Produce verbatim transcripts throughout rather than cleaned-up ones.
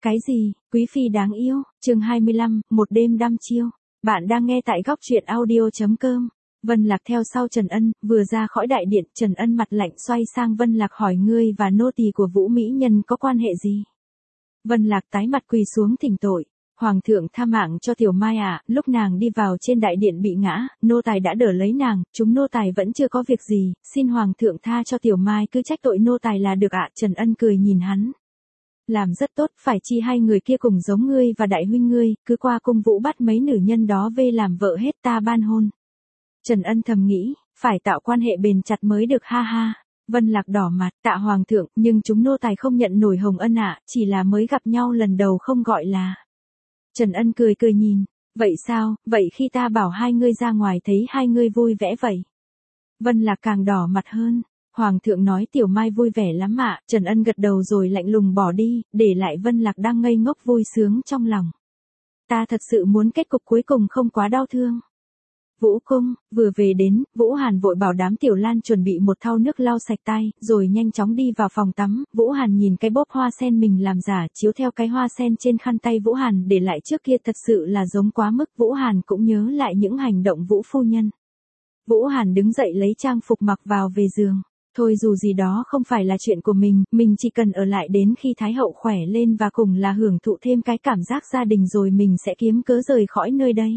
Cái gì, quý phi đáng yêu, chương hai mươi lăm, một đêm đăm chiêu. Bạn đang nghe tại góc truyện audio.com. Vân Lạc theo sau Trần Ân, vừa ra khỏi đại điện, Trần Ân mặt lạnh xoay sang Vân Lạc hỏi ngươi và nô tỳ của Vũ Mỹ Nhân có quan hệ gì? Vân Lạc tái mặt quỳ xuống thỉnh tội. Hoàng thượng tha mạng cho Tiểu Mai ạ, à, lúc nàng đi vào trên đại điện bị ngã, nô tài đã đỡ lấy nàng, chúng nô tài vẫn chưa có việc gì, xin Hoàng thượng tha cho Tiểu Mai cứ trách tội nô tài là được ạ. À. Trần Ân cười nhìn hắn. Làm rất tốt, phải chi hai người kia cùng giống ngươi và đại huynh ngươi, cứ qua cung Vũ bắt mấy nữ nhân đó về làm vợ hết ta ban hôn. Trần Ân thầm nghĩ, phải tạo quan hệ bền chặt mới được ha ha. Vân Lạc đỏ mặt, tạ Hoàng thượng, nhưng chúng nô tài không nhận nổi hồng ân ạ, à, chỉ là mới gặp nhau lần đầu không gọi là. Trần Ân cười cười nhìn, vậy sao, vậy khi ta bảo hai ngươi ra ngoài thấy hai ngươi vui vẻ vậy. Vân Lạc càng đỏ mặt hơn. Hoàng thượng nói Tiểu Mai vui vẻ lắm ạ, Trần Ân gật đầu rồi lạnh lùng bỏ đi, để lại Vân Lạc đang ngây ngốc vui sướng trong lòng. Ta thật sự muốn kết cục cuối cùng không quá đau thương. Vũ cung, vừa về đến, Vũ Hàn vội bảo đám Tiểu Lan chuẩn bị một thau nước lau sạch tay, rồi nhanh chóng đi vào phòng tắm. Vũ Hàn nhìn cái bóp hoa sen mình làm giả, chiếu theo cái hoa sen trên khăn tay Vũ Hàn để lại trước kia thật sự là giống quá mức. Vũ Hàn cũng nhớ lại những hành động Vũ phu nhân. Vũ Hàn đứng dậy lấy trang phục mặc vào về giường. Thôi dù gì đó không phải là chuyện của mình, mình chỉ cần ở lại đến khi Thái hậu khỏe lên và cùng là hưởng thụ thêm cái cảm giác gia đình rồi mình sẽ kiếm cớ rời khỏi nơi đây.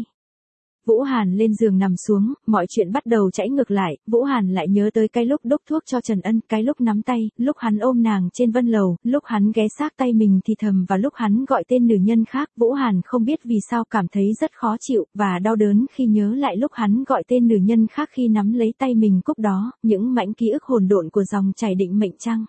Vũ Hàn lên giường nằm xuống, mọi chuyện bắt đầu chảy ngược lại, Vũ Hàn lại nhớ tới cái lúc đốc thuốc cho Trần Ân, cái lúc nắm tay, lúc hắn ôm nàng trên vân lầu, lúc hắn ghé sát tay mình thì thầm và lúc hắn gọi tên nữ nhân khác. Vũ Hàn không biết vì sao cảm thấy rất khó chịu và đau đớn khi nhớ lại lúc hắn gọi tên nữ nhân khác khi nắm lấy tay mình cúc đó, những mảnh ký ức hỗn độn của dòng chảy định mệnh trăng.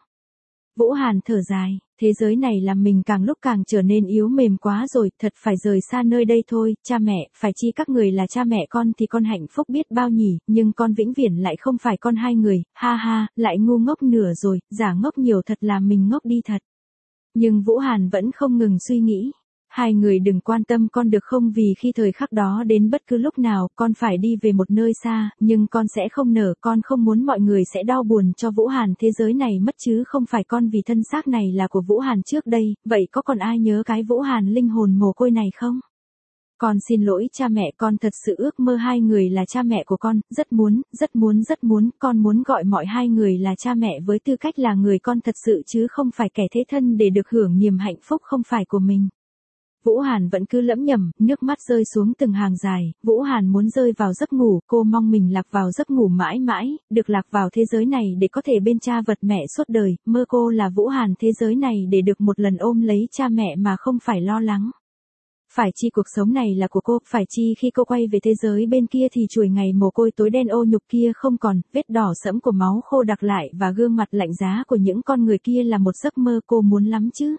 Vũ Hàn thở dài, thế giới này làm mình càng lúc càng trở nên yếu mềm quá rồi, thật phải rời xa nơi đây thôi. Cha mẹ, phải chi các người là cha mẹ con thì con hạnh phúc biết bao nhỉ, nhưng con vĩnh viễn lại không phải con hai người, ha ha, lại ngu ngốc nửa rồi, giả ngốc nhiều thật là mình ngốc đi thật. Nhưng Vũ Hàn vẫn không ngừng suy nghĩ. Hai người đừng quan tâm con được không, vì khi thời khắc đó đến bất cứ lúc nào con phải đi về một nơi xa, nhưng con sẽ không nở, con không muốn mọi người sẽ đau buồn cho Vũ Hàn. Thế giới này mất chứ không phải con, vì thân xác này là của Vũ Hàn trước đây, vậy có còn ai nhớ cái Vũ Hàn linh hồn mồ côi này không? Con xin lỗi cha mẹ, con thật sự ước mơ hai người là cha mẹ của con, rất muốn, rất muốn, rất muốn, con muốn gọi mọi hai người là cha mẹ với tư cách là người con thật sự chứ không phải kẻ thế thân để được hưởng niềm hạnh phúc không phải của mình. Vũ Hàn vẫn cứ lẩm nhẩm, nước mắt rơi xuống từng hàng dài. Vũ Hàn muốn rơi vào giấc ngủ, cô mong mình lạc vào giấc ngủ mãi mãi, được lạc vào thế giới này để có thể bên cha vật mẹ suốt đời, mơ cô là Vũ Hàn thế giới này để được một lần ôm lấy cha mẹ mà không phải lo lắng. Phải chi cuộc sống này là của cô, phải chi khi cô quay về thế giới bên kia thì chuỗi ngày mồ côi tối đen ô nhục kia không còn, vết đỏ sẫm của máu khô đặc lại và gương mặt lạnh giá của những con người kia là một giấc mơ cô muốn lắm chứ.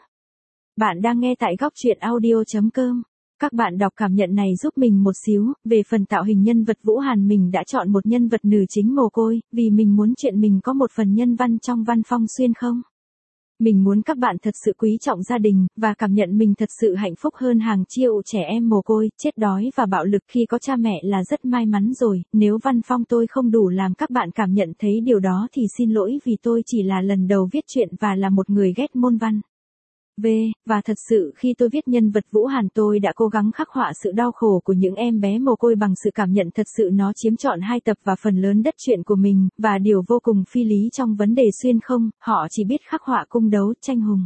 Bạn đang nghe tại góc truyện audio.com. Các bạn đọc cảm nhận này giúp mình một xíu. Về phần tạo hình nhân vật Vũ Hàn, mình đã chọn một nhân vật nữ chính mồ côi, vì mình muốn chuyện mình có một phần nhân văn trong văn phong xuyên không. Mình muốn các bạn thật sự quý trọng gia đình, và cảm nhận mình thật sự hạnh phúc hơn hàng triệu trẻ em mồ côi, chết đói và bạo lực khi có cha mẹ là rất may mắn rồi. Nếu văn phong tôi không đủ làm các bạn cảm nhận thấy điều đó thì xin lỗi, vì tôi chỉ là lần đầu viết truyện và là một người ghét môn văn. V, và thật sự khi tôi viết nhân vật Vũ Hàn tôi đã cố gắng khắc họa sự đau khổ của những em bé mồ côi bằng sự cảm nhận thật sự. Nó chiếm trọn hai tập và phần lớn đất truyện của mình, và điều vô cùng phi lý trong vấn đề xuyên không, họ chỉ biết khắc họa cung đấu, tranh hùng.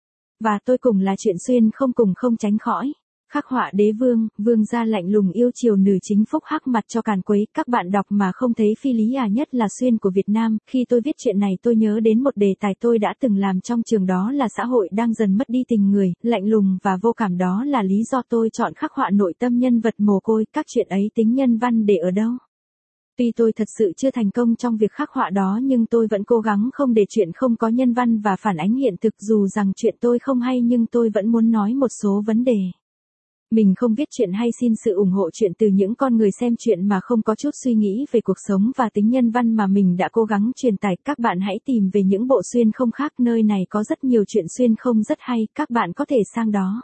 Và tôi cùng là chuyện xuyên không cùng không tránh khỏi. Khắc họa đế vương, vương gia lạnh lùng yêu chiều nữ chính phúc hắc mặt cho càn quấy, các bạn đọc mà không thấy phi lý à, nhất là xuyên của Việt Nam. Khi tôi viết chuyện này tôi nhớ đến một đề tài tôi đã từng làm trong trường, đó là xã hội đang dần mất đi tình người, lạnh lùng và vô cảm, đó là lý do tôi chọn khắc họa nội tâm nhân vật mồ côi. Các chuyện ấy tính nhân văn để ở đâu? Tuy tôi thật sự chưa thành công trong việc khắc họa đó, nhưng tôi vẫn cố gắng không để chuyện không có nhân văn và phản ánh hiện thực. Dù rằng chuyện tôi không hay nhưng tôi vẫn muốn nói một số vấn đề. Mình không viết chuyện hay xin sự ủng hộ chuyện từ những con người xem chuyện mà không có chút suy nghĩ về cuộc sống và tính nhân văn mà mình đã cố gắng truyền tải. Các bạn hãy tìm về những bộ xuyên không khác, nơi này có rất nhiều chuyện xuyên không rất hay, các bạn có thể sang đó.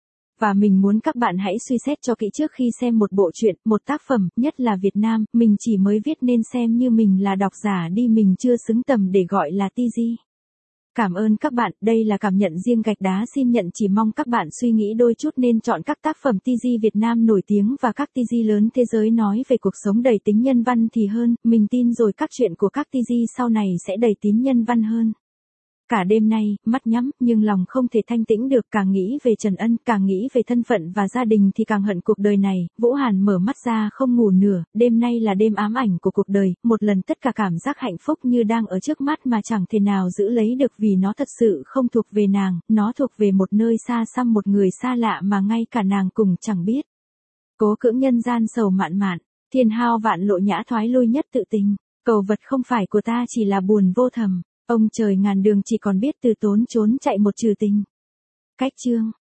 Và mình muốn các bạn hãy suy xét cho kỹ trước khi xem một bộ truyện, một tác phẩm, nhất là Việt Nam. Mình chỉ mới viết nên xem như mình là độc giả đi, mình chưa xứng tầm để gọi là ti gi. Cảm ơn các bạn, đây là cảm nhận riêng gạch đá xin nhận, chỉ mong các bạn suy nghĩ đôi chút nên chọn các tác phẩm ti gi Việt Nam nổi tiếng và các ti gi lớn thế giới nói về cuộc sống đầy tính nhân văn thì hơn, mình tin rồi các chuyện của các ti gi sau này sẽ đầy tính nhân văn hơn. Cả đêm nay, mắt nhắm, nhưng lòng không thể thanh tĩnh được, càng nghĩ về Trần Ân, càng nghĩ về thân phận và gia đình thì càng hận cuộc đời này. Vũ Hàn mở mắt ra không ngủ nửa, đêm nay là đêm ám ảnh của cuộc đời, một lần tất cả cảm giác hạnh phúc như đang ở trước mắt mà chẳng thể nào giữ lấy được vì nó thật sự không thuộc về nàng, nó thuộc về một nơi xa xăm, một người xa lạ mà ngay cả nàng cùng chẳng biết. Cố cưỡng nhân gian sầu mạn mạn, thiên hao vạn lộ nhã thoái lui nhất tự tình, cầu vật không phải của ta chỉ là buồn vô thầm. Ông trời ngàn đường chỉ còn biết từ tốn trốn chạy một trừ tình. Cách chương